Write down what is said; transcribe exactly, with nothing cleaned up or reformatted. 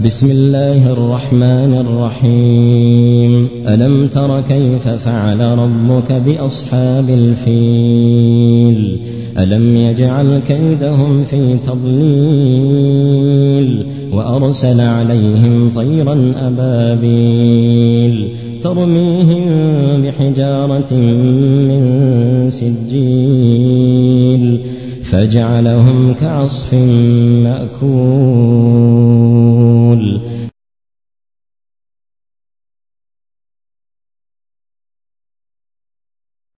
بسم الله الرحمن الرحيم ألم تر كيف فعل ربك بأصحاب الفيل ألم يجعل كيدهم في تضليل وأرسل عليهم طيرا أبابيل ترميهم بحجارة من سجيل فجعلهم كعصف مأكول